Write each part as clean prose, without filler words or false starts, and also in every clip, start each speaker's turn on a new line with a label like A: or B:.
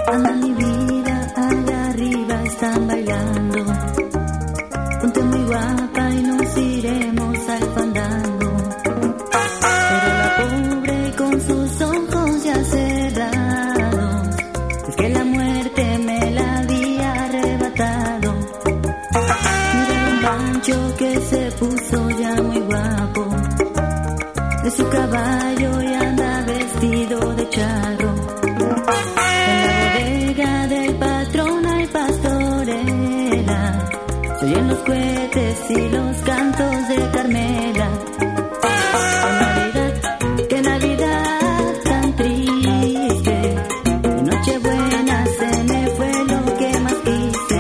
A: Ama mi vida, allá arriba están bailando. Ponte muy guapa y nos iremos al fandango. Pero la pobre con sus ojos ya cerrados, es que la muerte me la había arrebatado. Mira un Pancho que se puso ya muy guapo, de su caballo y anda vestido de charro. En la bodega del patrón hay pastorela, se oyen los cohetes y los cantos de Carmela. Qué Navidad tan triste, de Nochebuena se me fue lo que más quise.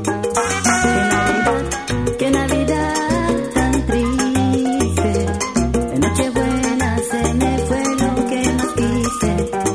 A: Qué Navidad tan triste, de Nochebuena se me fue lo que más quise.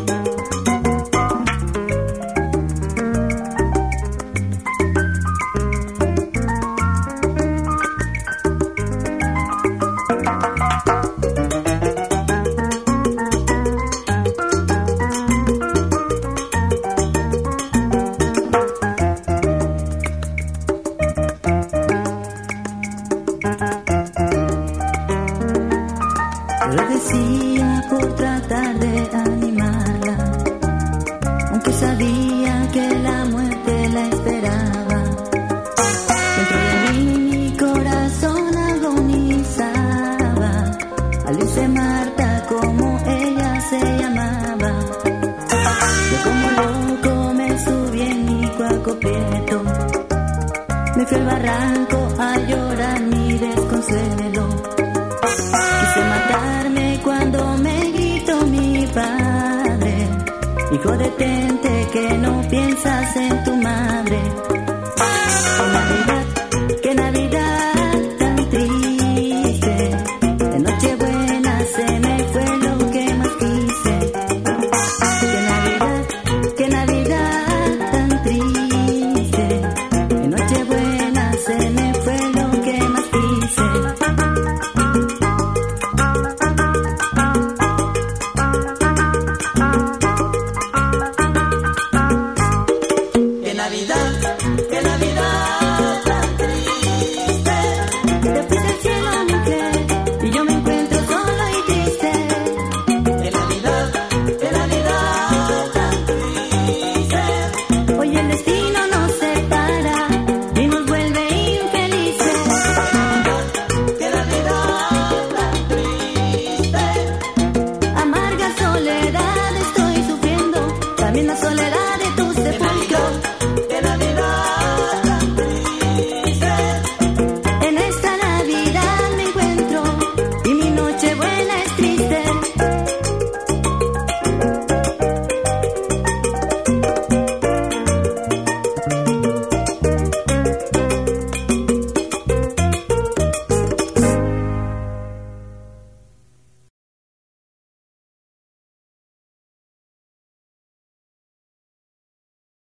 A: Yo le decía por tratar de animarla, aunque sabía que la muerte la esperaba. Dentro de mí mi corazón agonizaba al irse Marta, como ella se llamaba. Yo como loco me subí en mi cuaco prieto, me fui al barranco a llorar mi desconsuelo. Quise matarme cuando me gritó mi padre: hijo, detente que no piensas en tu madre. Qué Navidad, qué Navidad